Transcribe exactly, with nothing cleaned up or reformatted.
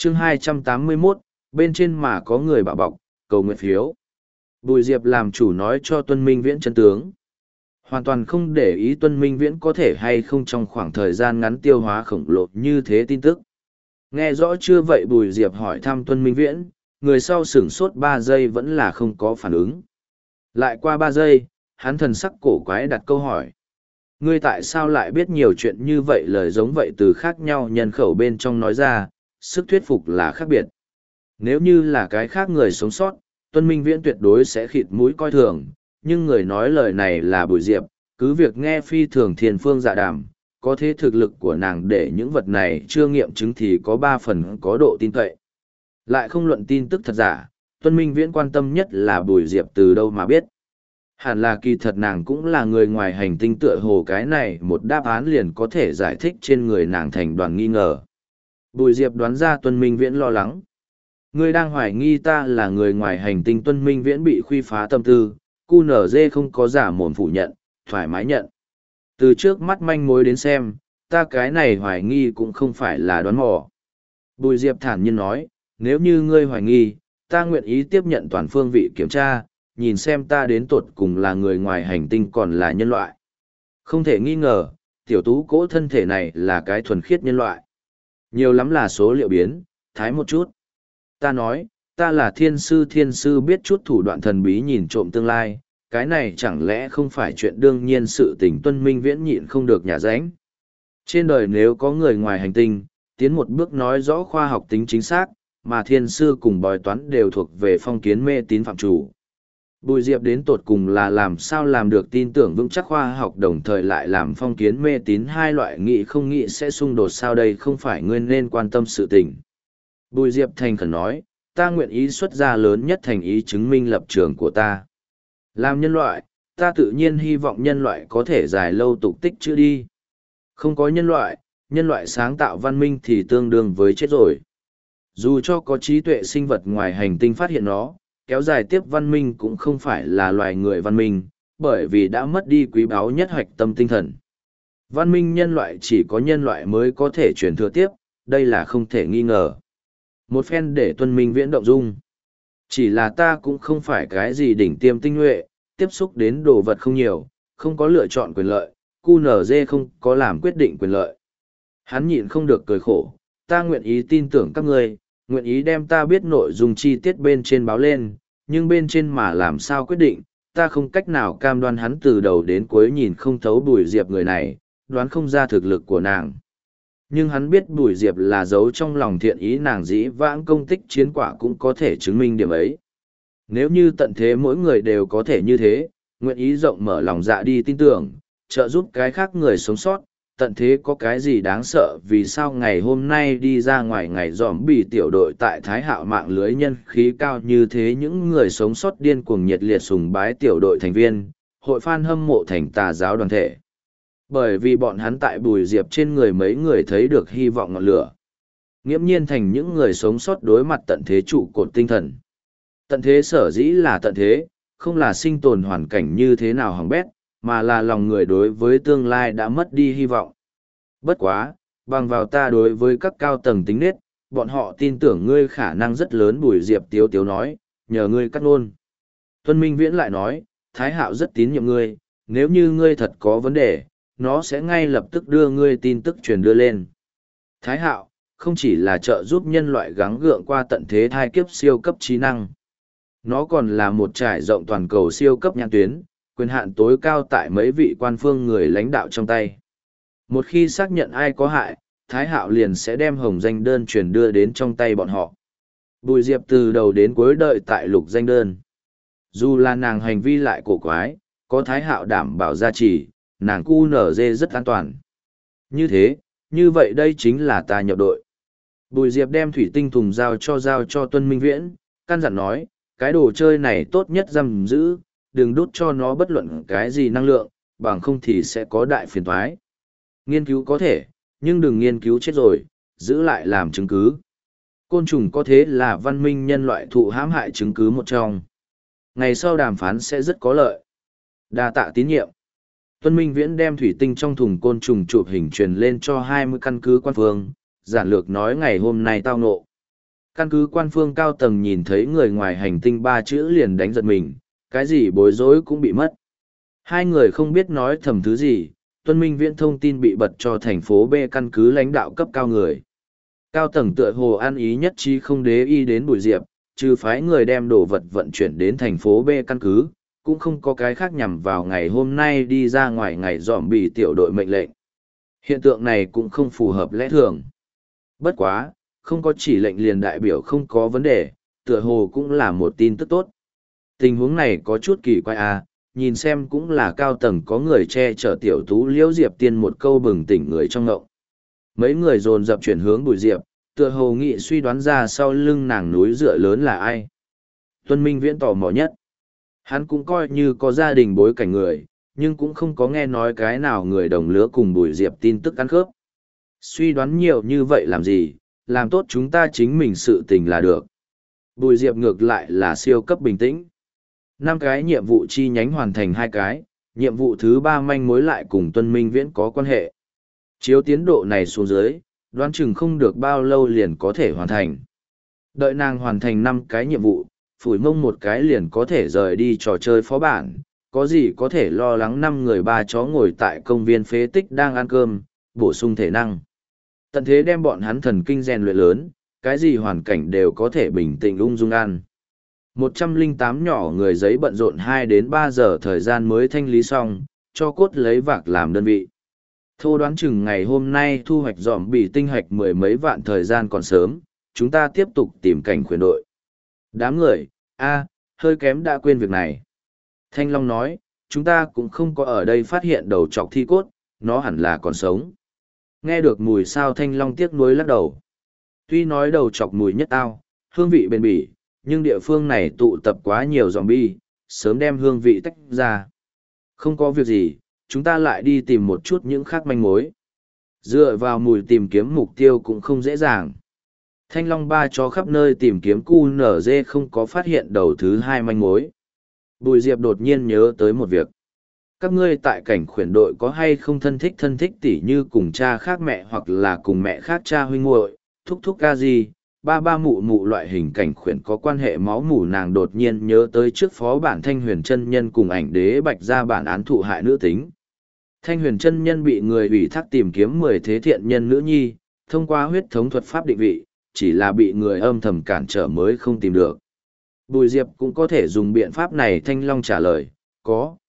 chương hai trăm tám mươi mốt, bên trên mà có người bảo bọc, cầu nguyện phiếu. Bùi Diệp làm chủ nói cho Tuân Minh Viễn chân tướng. Hoàn toàn không để ý Tuân Minh Viễn có thể hay không trong khoảng thời gian ngắn tiêu hóa khổng lồ như thế tin tức. Nghe rõ chưa vậy Bùi Diệp hỏi thăm Tuân Minh Viễn, người sau sửng sốt ba giây vẫn là không có phản ứng. Lại qua ba giây, hắn thần sắc cổ quái đặt câu hỏi. Ngươi tại sao lại biết nhiều chuyện như vậy, lời giống vậy từ khác nhau nhân khẩu bên trong nói ra, sức thuyết phục là khác biệt. Nếu như là cái khác người sống sót, Tuân Minh Viễn tuyệt đối sẽ khịt mũi coi thường, nhưng người nói lời này là Bùi Diệp, cứ việc nghe phi thường thiên phương dạ đàm, có thế thực lực của nàng để những vật này chưa nghiệm chứng thì có ba phần có độ tin cậy. Lại không luận tin tức thật giả, Tuân Minh Viễn quan tâm nhất là Bùi Diệp từ đâu mà biết. Hẳn là kỳ thật nàng cũng là người ngoài hành tinh, tựa hồ cái này một đáp án liền có thể giải thích trên người nàng thành đoàn nghi ngờ. Bùi Diệp đoán ra Tuân Minh Viễn lo lắng. Ngươi đang hoài nghi ta là người ngoài hành tinh. Tuân Minh Viễn bị khuy phá tâm tư, cu nở dê không có giả mồm phủ nhận, thoải mái nhận. Từ trước mắt manh mối đến xem, ta cái này hoài nghi cũng không phải là đoán mò. Bùi Diệp thản nhiên nói, nếu như ngươi hoài nghi, ta nguyện ý tiếp nhận toàn phương vị kiểm tra, nhìn xem ta đến tột cùng là người ngoài hành tinh còn là nhân loại. Không thể nghi ngờ, tiểu tú cỗ thân thể này là cái thuần khiết nhân loại. Nhiều lắm là số liệu biến, thái một chút. Ta nói, ta là thiên sư, thiên sư biết chút thủ đoạn thần bí nhìn trộm tương lai, cái này chẳng lẽ không phải chuyện đương nhiên sự tình. Tuân Minh Viễn nhịn không được nhả ránh. Trên đời nếu có người ngoài hành tinh, tiến một bước nói rõ khoa học tính chính xác, mà thiên sư cùng bói toán đều thuộc về phong kiến mê tín phạm chủ. Bùi Diệp đến tột cùng là làm sao làm được tin tưởng vững chắc khoa học đồng thời lại làm phong kiến mê tín, hai loại nghị không nghị sẽ xung đột sao, đây không phải ngươi nên quan tâm sự tình. Bùi Diệp thành khẩn nói, ta nguyện ý xuất ra lớn nhất thành ý chứng minh lập trường của ta. Làm nhân loại, ta tự nhiên hy vọng nhân loại có thể dài lâu tục tích chữ đi. Không có nhân loại, nhân loại sáng tạo văn minh thì tương đương với chết rồi. Dù cho có trí tuệ sinh vật ngoài hành tinh phát hiện nó, kéo dài tiếp văn minh cũng không phải là loài người văn minh, bởi vì đã mất đi quý báu nhất hoạch tâm tinh thần. Văn minh nhân loại chỉ có nhân loại mới có thể truyền thừa tiếp, đây là không thể nghi ngờ. Một phen để Tuân Minh Viễn động dung. Chỉ là ta cũng không phải cái gì đỉnh tiêm tinh nhuệ, tiếp xúc đến đồ vật không nhiều, không có lựa chọn quyền lợi, cu nở dê không có làm quyết định quyền lợi. Hắn nhịn không được cười khổ, ta nguyện ý tin tưởng các ngươi, nguyện ý đem ta biết nội dung chi tiết bên trên báo lên, nhưng bên trên mà làm sao quyết định, ta không cách nào cam đoan. Hắn từ đầu đến cuối nhìn không thấu Bùi Diệp người này, đoán không ra thực lực của nàng. Nhưng hắn biết Bùi Diệp là giấu trong lòng thiện ý, nàng dĩ vãng công tích chiến quả cũng có thể chứng minh điểm ấy. Nếu như tận thế mỗi người đều có thể như thế, nguyện ý rộng mở lòng dạ đi tin tưởng, trợ giúp cái khác người sống sót, tận thế có cái gì đáng sợ. Vì sao ngày hôm nay đi ra ngoài ngày dòm bị tiểu đội tại Thái Hạo mạng lưới nhân khí cao như thế, những người sống sót điên cuồng nhiệt liệt sùng bái tiểu đội thành viên, hội fan hâm mộ thành tà giáo đoàn thể. Bởi vì bọn hắn tại Bùi Diệp trên người mấy người thấy được hy vọng ngọn lửa. Nghiễm nhiên thành những người sống sót đối mặt tận thế trụ cột tinh thần. Tận thế sở dĩ là tận thế, không là sinh tồn hoàn cảnh như thế nào hỏng bét, mà là lòng người đối với tương lai đã mất đi hy vọng. Bất quá, bằng vào ta đối với các cao tầng tính nết, bọn họ tin tưởng ngươi khả năng rất lớn. Bùi Diệp tiếu tiếu nói, nhờ ngươi cắt ngôn. Tuân Minh Viễn lại nói, Thái Hạo rất tín nhiệm ngươi, nếu như ngươi thật có vấn đề, nó sẽ ngay lập tức đưa ngươi tin tức truyền đưa lên. Thái Hạo, không chỉ là trợ giúp nhân loại gắng gượng qua tận thế thai kiếp siêu cấp trí năng. Nó còn là một trải rộng toàn cầu siêu cấp nhãn tuyến, quyền hạn tối cao tại mấy vị quan phương người lãnh đạo trong tay. Một khi xác nhận ai có hại, Thái Hạo liền sẽ đem hồng danh đơn truyền đưa đến trong tay bọn họ. Bùi Diệp từ đầu đến cuối đợi tại lục danh đơn. Dù là nàng hành vi lại cổ quái, có Thái Hạo đảm bảo gia trì, nàng cu nở dê rất an toàn. Như thế, như vậy đây chính là ta nhập đội. Bùi Diệp đem thủy tinh thùng giao cho giao cho Tuân Minh Viễn, căn dặn nói, cái đồ chơi này tốt nhất giam giữ, đừng đút cho nó bất luận cái gì năng lượng, bằng không thì sẽ có đại phiền toái. Nghiên cứu có thể, nhưng đừng nghiên cứu chết rồi, giữ lại làm chứng cứ. Côn trùng có thế là văn minh nhân loại thụ hãm hại chứng cứ một trong. Ngày sau đàm phán sẽ rất có lợi. Đa tạ tín nhiệm. Tuân Minh Viễn đem thủy tinh trong thùng côn trùng chụp hình truyền lên cho hai mươi căn cứ quan phương, giản lược nói ngày hôm nay tao ngộ. Căn cứ quan phương cao tầng nhìn thấy người ngoài hành tinh ba chữ liền đánh giật mình, cái gì bối rối cũng bị mất. Hai người không biết nói thầm thứ gì, Tuân Minh Viễn thông tin bị bật cho thành phố B căn cứ lãnh đạo cấp cao người. Cao tầng tựa hồ ăn ý nhất trí không đế y đến Bùi Diệp, trừ phái người đem đồ vật vận chuyển đến thành phố B căn cứ, cũng không có cái khác nhằm vào ngày hôm nay đi ra ngoài ngày dòm bị tiểu đội mệnh lệnh. Hiện tượng này cũng không phù hợp lẽ thường. Bất quá, không có chỉ lệnh liền đại biểu không có vấn đề, tựa hồ cũng là một tin tức tốt. Tình huống này có chút kỳ quái à, nhìn xem cũng là cao tầng có người che chở tiểu tú liễu Diệp Tiên một câu bừng tỉnh người trong ngộng. Mấy người dồn dập chuyển hướng Bùi Diệp, tựa hồ nghị suy đoán ra sau lưng nàng núi dựa lớn là ai. Tuân Minh Viễn tò mò nhất. Hắn cũng coi như có gia đình bối cảnh người, nhưng cũng không có nghe nói cái nào người đồng lứa cùng Bùi Diệp tin tức ăn khớp. Suy đoán nhiều như vậy làm gì, làm tốt chúng ta chính mình sự tình là được. Bùi Diệp ngược lại là siêu cấp bình tĩnh. Năm cái nhiệm vụ chi nhánh hoàn thành hai cái, nhiệm vụ thứ ba manh mối lại cùng Tuân Minh Viễn có quan hệ. Chiếu tiến độ này xuống dưới, đoán chừng không được bao lâu liền có thể hoàn thành. Đợi nàng hoàn thành năm cái nhiệm vụ, phủi mông một cái liền có thể rời đi trò chơi phó bản, có gì có thể lo lắng năm người ba chó ngồi tại công viên phế tích đang ăn cơm, bổ sung thể năng. Tận thế đem bọn hắn thần kinh rèn luyện lớn, cái gì hoàn cảnh đều có thể bình tĩnh ung dung ăn. một trăm lẻ tám nhỏ người giấy bận rộn hai đến ba giờ thời gian mới thanh lý xong, cho cốt lấy vạc làm đơn vị. Thô đoán chừng ngày hôm nay thu hoạch dòm bị tinh hoạch mười mấy vạn thời gian còn sớm, chúng ta tiếp tục tìm cảnh khuyển đội. Đám người, a hơi kém đã quên việc này. Thanh Long nói, chúng ta cũng không có ở đây phát hiện đầu trọc thi cốt, nó hẳn là còn sống. Nghe được mùi sao Thanh Long tiếc nuối lắc đầu. Tuy nói đầu trọc mùi nhất tao, hương vị bền bỉ, nhưng địa phương này tụ tập quá nhiều zombie, sớm đem hương vị tách ra. Không có việc gì, chúng ta lại đi tìm một chút những khác manh mối. Dựa vào mùi tìm kiếm mục tiêu cũng không dễ dàng. Thanh Long ba cho khắp nơi tìm kiếm cu nở dê không có phát hiện đầu thứ hai manh mối. Bùi Diệp đột nhiên nhớ tới một việc. Các ngươi tại cảnh khuyển đội có hay không thân thích thân thích tỉ như cùng cha khác mẹ hoặc là cùng mẹ khác cha huynh muội, thúc thúc ca gì, ba ba mụ mụ loại hình cảnh khuyển có quan hệ máu mủ, nàng đột nhiên nhớ tới trước phó bản Thanh Huyền chân nhân cùng ảnh đế bạch ra bản án thụ hại nữ tính. Thanh Huyền chân nhân bị người ủy thác tìm kiếm mười thế thiện nhân nữ nhi, thông qua huyết thống thuật pháp định vị, chỉ là bị người âm thầm cản trở mới không tìm được. Bùi Diệp cũng có thể dùng biện pháp này. Thanh Long trả lời, có.